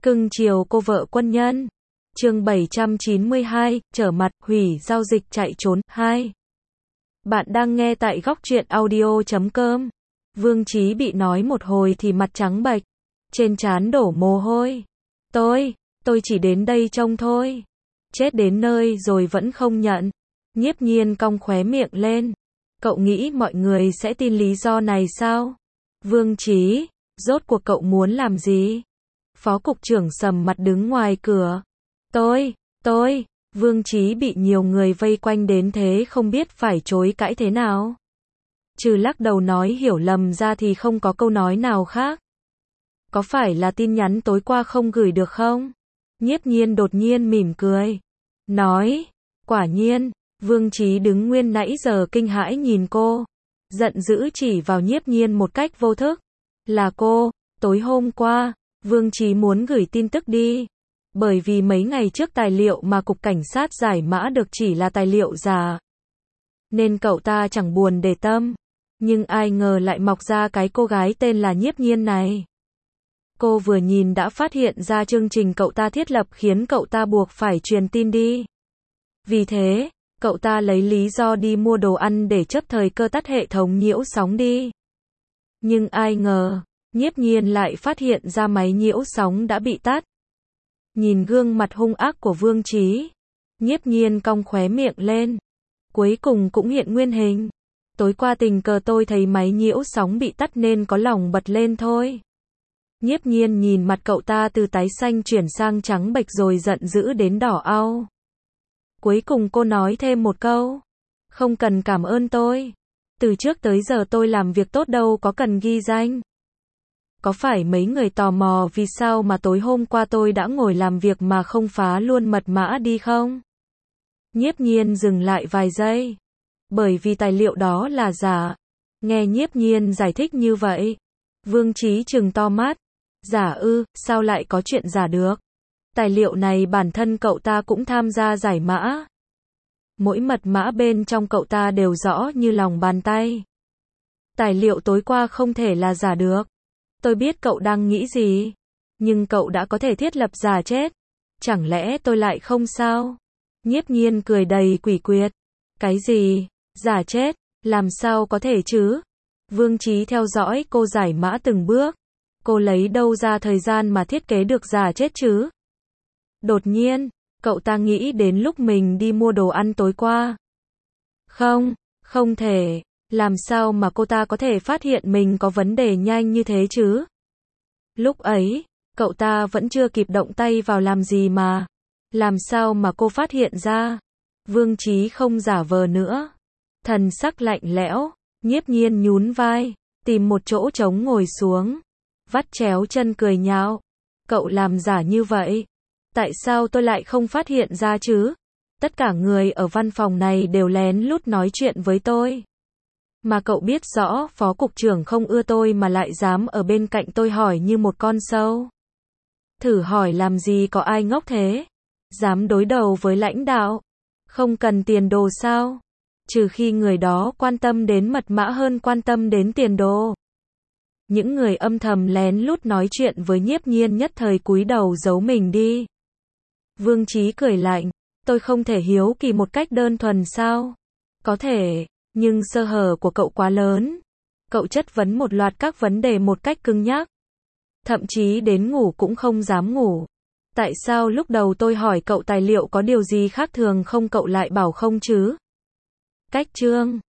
Cưng chiều cô vợ quân nhân. Chương 792, trở mặt, hủy giao dịch chạy trốn, 2. Bạn đang nghe tại góc truyện audio.com. Vương Chí bị nói một hồi thì mặt trắng bệch, trên trán đổ mồ hôi. Tôi chỉ đến đây trông thôi. Chết đến nơi rồi vẫn không nhận. Nhiếp Nhiên cong khóe miệng lên. Cậu nghĩ mọi người sẽ tin lý do này sao? Vương Chí, rốt cuộc cậu muốn làm gì? Phó cục trưởng sầm mặt đứng ngoài cửa. Tôi, Vương Chí bị nhiều người vây quanh đến thế không biết phải chối cãi thế nào. Trừ lắc đầu nói hiểu lầm ra thì không có câu nói nào khác. Có phải là tin nhắn tối qua không gửi được không? Nhiếp Nhiên đột nhiên mỉm cười. Nói, quả nhiên. Vương Chí đứng nguyên nãy giờ kinh hãi nhìn cô. Giận dữ chỉ vào Nhiếp Nhiên một cách vô thức. Là cô, tối hôm qua, Vương Chí muốn gửi tin tức đi. Bởi vì mấy ngày trước tài liệu mà cục cảnh sát giải mã được chỉ là tài liệu giả. Nên cậu ta chẳng buồn để tâm. Nhưng ai ngờ lại mọc ra cái cô gái tên là Nhiếp Nhiên này. Cô vừa nhìn đã phát hiện ra chương trình cậu ta thiết lập khiến cậu ta buộc phải truyền tin đi. Vì thế, cậu ta lấy lý do đi mua đồ ăn để chấp thời cơ tắt hệ thống nhiễu sóng đi. Nhưng ai ngờ, Nhiếp Nhiên lại phát hiện ra máy nhiễu sóng đã bị tắt. Nhìn gương mặt hung ác của Vương Chí, Nhiếp Nhiên cong khóe miệng lên. Cuối cùng cũng hiện nguyên hình. Tối qua tình cờ tôi thấy máy nhiễu sóng bị tắt nên có lòng bật lên thôi. Nhiếp Nhiên nhìn mặt cậu ta từ tái xanh chuyển sang trắng bệch rồi giận dữ đến đỏ au. Cuối cùng cô nói thêm một câu. Không cần cảm ơn tôi. Từ trước tới giờ tôi làm việc tốt đâu có cần ghi danh. Có phải mấy người tò mò vì sao mà tối hôm qua tôi đã ngồi làm việc mà không phá luôn mật mã đi không? Nhiếp Nhiên dừng lại vài giây. Bởi vì tài liệu đó là giả. Nghe Nhiếp Nhiên giải thích như vậy, Vương Chí trừng to mắt. Giả ư, sao lại có chuyện giả được? Tài liệu này bản thân cậu ta cũng tham gia giải mã. Mỗi mật mã bên trong cậu ta đều rõ như lòng bàn tay. Tài liệu tối qua không thể là giả được. Tôi biết cậu đang nghĩ gì. Nhưng cậu đã có thể thiết lập giả chết. Chẳng lẽ tôi lại không sao? Nhiếp Nhiên cười đầy quỷ quyệt. Cái gì? Giả chết? Làm sao có thể chứ? Vương Chí theo dõi cô giải mã từng bước. Cô lấy đâu ra thời gian mà thiết kế được giả chết chứ? Đột nhiên, cậu ta nghĩ đến lúc mình đi mua đồ ăn tối qua. Không thể. Làm sao mà cô ta có thể phát hiện mình có vấn đề nhanh như thế chứ? Lúc ấy, cậu ta vẫn chưa kịp động tay vào làm gì mà. Làm sao mà cô phát hiện ra? Vương Chí không giả vờ nữa. Thần sắc lạnh lẽo, Nhiếp Nhiên nhún vai, tìm một chỗ trống ngồi xuống. Vắt chéo chân cười nhạo. Cậu làm giả như vậy. Tại sao tôi lại không phát hiện ra chứ? Tất cả người ở văn phòng này đều lén lút nói chuyện với tôi. Mà cậu biết rõ phó cục trưởng không ưa tôi mà lại dám ở bên cạnh tôi hỏi như một con sâu. Thử hỏi làm gì có ai ngốc thế? Dám đối đầu với lãnh đạo. Không cần tiền đồ sao? Trừ khi người đó quan tâm đến mật mã hơn quan tâm đến tiền đồ. Những người âm thầm lén lút nói chuyện với Nhiếp Nhiên nhất thời cúi đầu giấu mình đi. Vương Chí cười lạnh. Tôi không thể hiếu kỳ một cách đơn thuần sao? Có thể, nhưng sơ hở của cậu quá lớn. Cậu chất vấn một loạt các vấn đề một cách cứng nhắc. Thậm chí đến ngủ cũng không dám ngủ. Tại sao lúc đầu tôi hỏi cậu tài liệu có điều gì khác thường không cậu lại bảo không chứ? Cách chương